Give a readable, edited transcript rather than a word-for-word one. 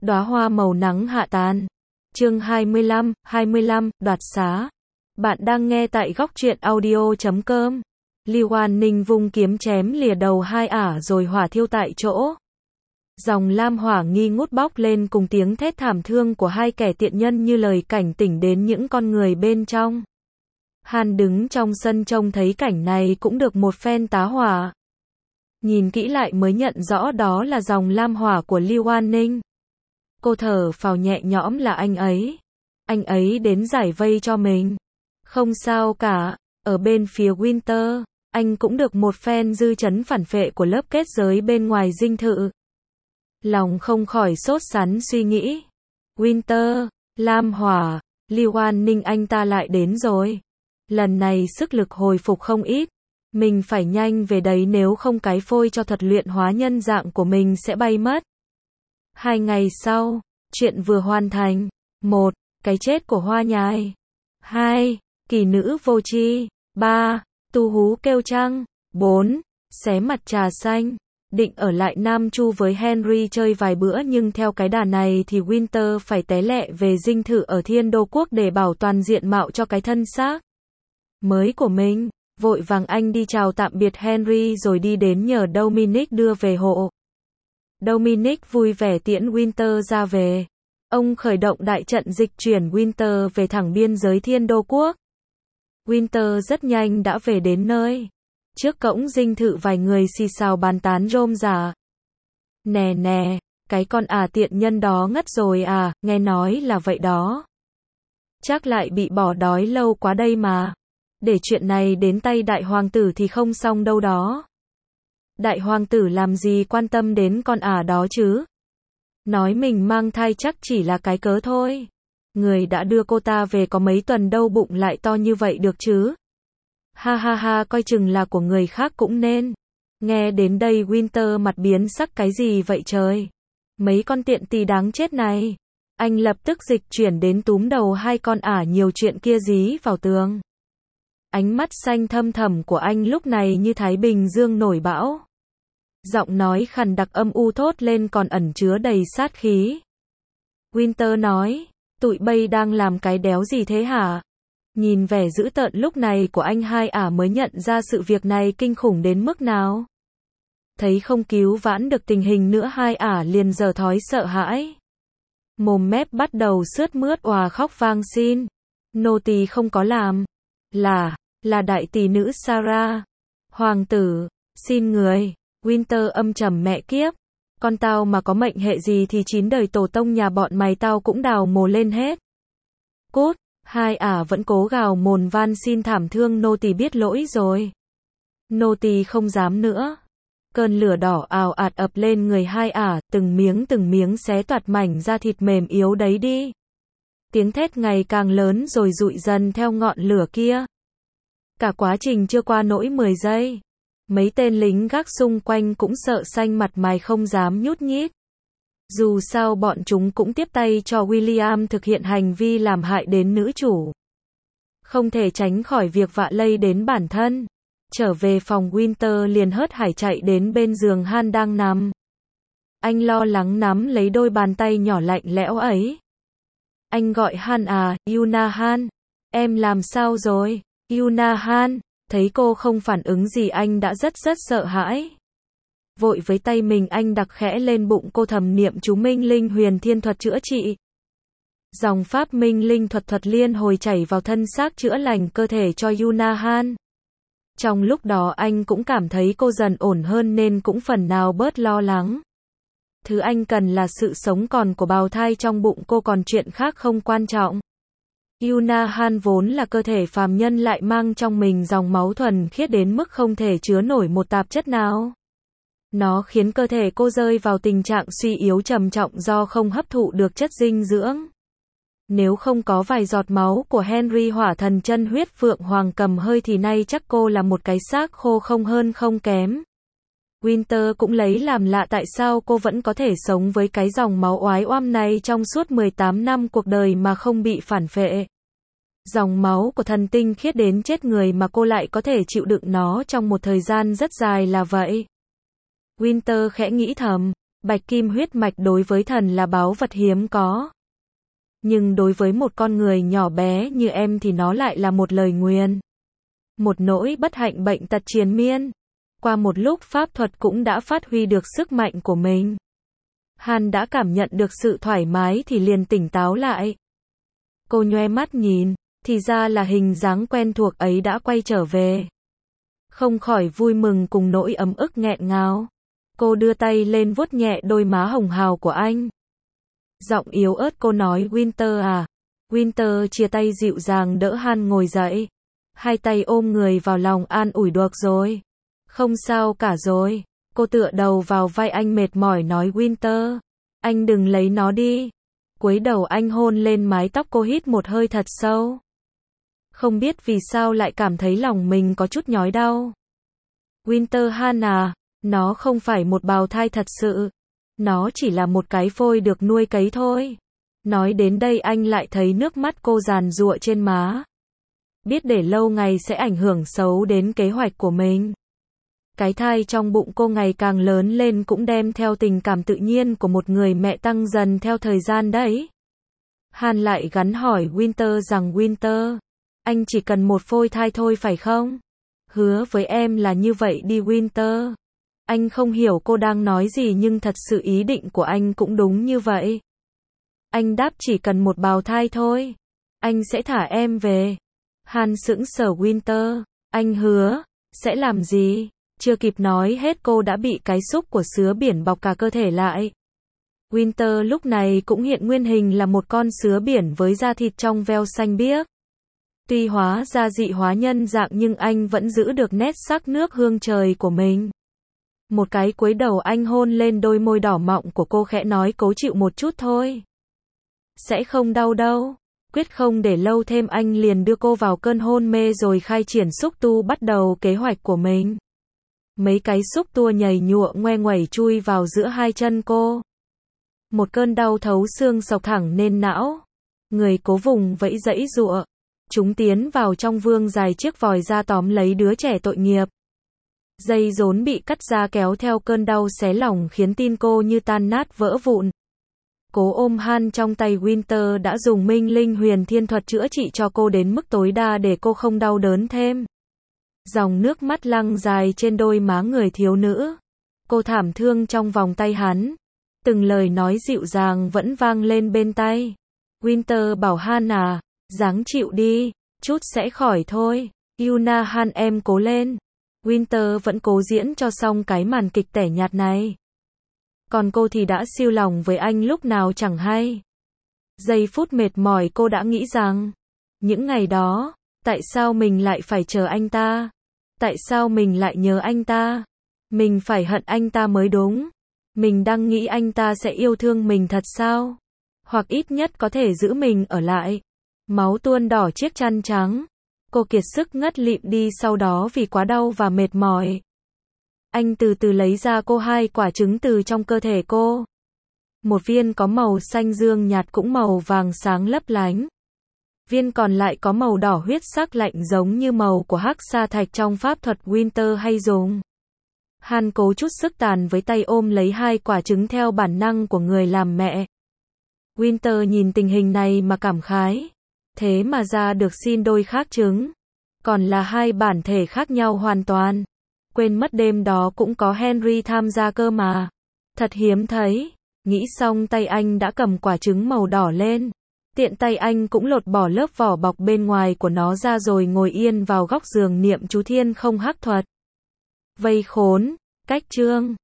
đóa hoa màu nắng hạ tàn. Chương 25, đoạt xá. Bạn đang nghe tại góc truyện audio.com. Lưu An Ninh vung kiếm chém lìa đầu hai ả rồi hỏa thiêu tại chỗ. Dòng lam hỏa nghi ngút bốc lên cùng tiếng thét thảm thương của hai kẻ tiện nhân như lời cảnh tỉnh đến những con người bên trong. Han đứng trong sân trông thấy cảnh này cũng được một phen tá hỏa. Nhìn kỹ lại mới nhận rõ đó là dòng lam hỏa của Lưu An Ninh. Cô thở phào nhẹ nhõm là anh ấy. Anh ấy đến giải vây cho mình. Không sao cả, ở bên phía Winter, anh cũng được một phen dư chấn phản phệ của lớp kết giới bên ngoài dinh thự. Lòng không khỏi sốt sắng suy nghĩ. Winter, lam hỏa, Lưu An Ninh anh ta lại đến rồi. Lần này sức lực hồi phục không ít. Mình phải nhanh về đấy nếu không cái phôi cho thuật luyện hóa nhân dạng của mình sẽ bay mất. 2 ngày sau, chuyện vừa hoàn thành. 1. Cái chết của Hoa Nhài. 2. Kỳ nữ vô tri. 3. Tu hú kêu trăng. 4. Xé mặt trà xanh. Định ở lại Nam Chu với Henry chơi vài bữa nhưng theo cái đà này thì Winter phải té lẹ về dinh thự ở Thiên Đô Quốc để bảo toàn diện mạo cho cái thân xác mới của mình. Vội vàng anh đi chào tạm biệt Henry rồi đi đến nhờ Dominic đưa về hộ. Dominic vui vẻ tiễn Winter ra về. Ông khởi động đại trận dịch chuyển Winter về thẳng biên giới Thiên Đô Quốc. Winter rất nhanh đã về đến nơi. Trước cổng dinh thự vài người xì xào bàn tán rôm rả. Nè nè, cái con tiện nhân đó ngất rồi à, nghe nói là vậy đó. Chắc lại bị bỏ đói lâu quá đây mà. Để chuyện này đến tay đại hoàng tử thì không xong đâu đó. Đại hoàng tử làm gì quan tâm đến con đó chứ? Nói mình mang thai chắc chỉ là cái cớ thôi. Người đã đưa cô ta về có mấy tuần đâu bụng lại to như vậy được chứ? Ha ha ha, coi chừng là của người khác cũng nên. Nghe đến đây Winter mặt biến sắc, cái gì vậy trời? Mấy con tiện tì đáng chết này. Anh lập tức dịch chuyển đến túm đầu hai con nhiều chuyện kia dí vào tường. Ánh mắt xanh thâm thẳm của anh lúc này như Thái Bình Dương nổi bão. Giọng nói khàn đặc âm u thốt lên còn ẩn chứa đầy sát khí. Winter nói, tụi bay đang làm cái đéo gì thế hả? Nhìn vẻ dữ tợn lúc này của anh hai mới nhận ra sự việc này kinh khủng đến mức nào. Thấy không cứu vãn được tình hình nữa hai liền giở thói sợ hãi. Mồm mép bắt đầu sướt mướt òa khóc vang xin. Nô tỳ không có làm. Là đại tỷ nữ Sarah. Hoàng tử, xin người. Winter âm trầm mẹ kiếp. Con tao mà có mệnh hệ gì thì 9 đời tổ tông nhà bọn mày tao cũng đào mồ lên hết. Cút, hai vẫn cố gào mồn van xin thảm thương, nô tỳ biết lỗi rồi. Nô tỳ không dám nữa. Cơn lửa đỏ ào ạt ập lên người hai từng miếng xé toạc mảnh da thịt mềm yếu đấy đi. Tiếng thét ngày càng lớn rồi dụi dần theo ngọn lửa kia. Cả quá trình chưa qua nỗi 10 giây. Mấy tên lính gác xung quanh cũng sợ xanh mặt mày không dám nhút nhít. Dù sao bọn chúng cũng tiếp tay cho William thực hiện hành vi làm hại đến nữ chủ. Không thể tránh khỏi việc vạ lây đến bản thân. Trở về phòng Winter liền hớt hải chạy đến bên giường Han đang nằm. Anh lo lắng nắm lấy đôi bàn tay nhỏ lạnh lẽo ấy. Anh gọi Han Yuna Han. Em làm sao rồi? Yuna Han. Thấy cô không phản ứng gì anh đã rất sợ hãi. Vội với tay mình anh đặt khẽ lên bụng cô thầm niệm chú Minh Linh Huyền Thiên thuật chữa trị. Dòng pháp Minh Linh thuật liên hồi chảy vào thân xác chữa lành cơ thể cho Yuna Han. Trong lúc đó anh cũng cảm thấy cô dần ổn hơn nên cũng phần nào bớt lo lắng. Thứ anh cần là sự sống còn của bào thai trong bụng cô, còn chuyện khác không quan trọng. Yuna Han vốn là cơ thể phàm nhân lại mang trong mình dòng máu thuần khiết đến mức không thể chứa nổi một tạp chất nào. Nó khiến cơ thể cô rơi vào tình trạng suy yếu trầm trọng do không hấp thụ được chất dinh dưỡng. Nếu không có vài giọt máu của Henry hỏa thần chân huyết phượng hoàng cầm hơi thì nay chắc cô là một cái xác khô không hơn không kém. Winter cũng lấy làm lạ tại sao cô vẫn có thể sống với cái dòng máu oái oăm này trong suốt 18 năm cuộc đời mà không bị phản phệ. Dòng máu của thần tinh khiết đến chết người mà cô lại có thể chịu đựng nó trong một thời gian rất dài là vậy. Winter khẽ nghĩ thầm, Bạch kim huyết mạch đối với thần là báu vật hiếm có. Nhưng đối với một con người nhỏ bé như em thì nó lại là một lời nguyền. Một nỗi bất hạnh bệnh tật triền miên. Qua một lúc pháp thuật cũng đã phát huy được sức mạnh của mình. Han đã cảm nhận được sự thoải mái thì liền tỉnh táo lại. Cô nhoe mắt nhìn, thì ra là hình dáng quen thuộc ấy đã quay trở về. Không khỏi vui mừng cùng nỗi ấm ức nghẹn ngào. Cô đưa tay lên vuốt nhẹ đôi má hồng hào của anh. Giọng yếu ớt cô nói Winter à. Winter chia tay dịu dàng đỡ Han ngồi dậy. Hai tay ôm người vào lòng an ủi được rồi. Không sao cả rồi. Cô tựa đầu vào vai anh mệt mỏi nói Winter. Anh đừng lấy nó đi. Cúi đầu anh hôn lên mái tóc cô hít một hơi thật sâu. Không biết vì sao lại cảm thấy lòng mình có chút nhói đau. Winter Han à, nó không phải một bào thai thật sự. Nó chỉ là một cái phôi được nuôi cấy thôi. Nói đến đây anh lại thấy nước mắt cô giàn giụa trên má. Biết để lâu ngày sẽ ảnh hưởng xấu đến kế hoạch của mình. Cái thai trong bụng cô ngày càng lớn lên cũng đem theo tình cảm tự nhiên của một người mẹ tăng dần theo thời gian đấy. Han lại gắn hỏi Winter rằng Winter, anh chỉ cần một phôi thai thôi phải không? Hứa với em là như vậy đi Winter. Anh không hiểu cô đang nói gì nhưng thật sự ý định của anh cũng đúng như vậy. Anh đáp chỉ cần một bào thai thôi. Anh sẽ thả em về. Han sững sờ Winter, anh hứa, sẽ làm gì? Chưa kịp nói hết cô đã bị cái xúc của sứa biển bọc cả cơ thể lại. Winter lúc này cũng hiện nguyên hình là một con sứa biển với da thịt trong veo xanh biếc. Tuy hóa ra dị hóa nhân dạng nhưng anh vẫn giữ được nét sắc nước hương trời của mình. Một cái cúi đầu anh hôn lên đôi môi đỏ mọng của cô khẽ nói cố chịu một chút thôi. Sẽ không đau đâu. Quyết không để lâu thêm anh liền đưa cô vào cơn hôn mê rồi khai triển xúc tu bắt đầu kế hoạch của mình. Mấy cái xúc tua nhầy nhụa ngoe nguẩy chui vào giữa hai chân cô. Một cơn đau thấu xương xộc thẳng lên não. Người cố vùng vẫy dãy giụa. Chúng tiến vào trong vương dài chiếc vòi ra tóm lấy đứa trẻ tội nghiệp. Dây rốn bị cắt ra kéo theo cơn đau xé lòng khiến tim cô như tan nát vỡ vụn. Cố ôm Han trong tay Winter đã dùng minh linh huyền thiên thuật chữa trị cho cô đến mức tối đa để cô không đau đớn thêm. Dòng nước mắt lăn dài trên đôi má người thiếu nữ. Cô thảm thương trong vòng tay hắn. Từng lời nói dịu dàng vẫn vang lên bên tai. Winter bảo Han à, ráng chịu đi, chút sẽ khỏi thôi. Yuna Han em cố lên. Winter vẫn cố diễn cho xong cái màn kịch tẻ nhạt này. Còn cô thì đã siêu lòng với anh lúc nào chẳng hay. Giây phút mệt mỏi cô đã nghĩ rằng, những ngày đó, tại sao mình lại phải chờ anh ta? Tại sao mình lại nhớ anh ta? Mình phải hận anh ta mới đúng. Mình đang nghĩ anh ta sẽ yêu thương mình thật sao? Hoặc ít nhất có thể giữ mình ở lại. Máu tuôn đỏ chiếc chăn trắng. Cô kiệt sức ngất lịm đi sau đó vì quá đau và mệt mỏi. Anh từ từ lấy ra cô hai quả trứng từ trong cơ thể cô. Một viên có màu xanh dương nhạt cũng màu vàng sáng lấp lánh. Viên còn lại có màu đỏ huyết sắc lạnh giống như màu của hắc sa thạch trong pháp thuật Winter hay dùng. Han cố chút sức tàn với tay ôm lấy hai quả trứng theo bản năng của người làm mẹ. Winter nhìn tình hình này mà cảm khái. Thế mà ra được xin đôi khác trứng. Còn là hai bản thể khác nhau hoàn toàn. Quên mất đêm đó cũng có Henry tham gia cơ mà. Thật hiếm thấy. Nghĩ xong tay anh đã cầm quả trứng màu đỏ lên. Tiện tay anh cũng lột bỏ lớp vỏ bọc bên ngoài của nó ra rồi ngồi yên vào góc giường niệm chú thiên không hắc thuật. Vây khốn, cách chương.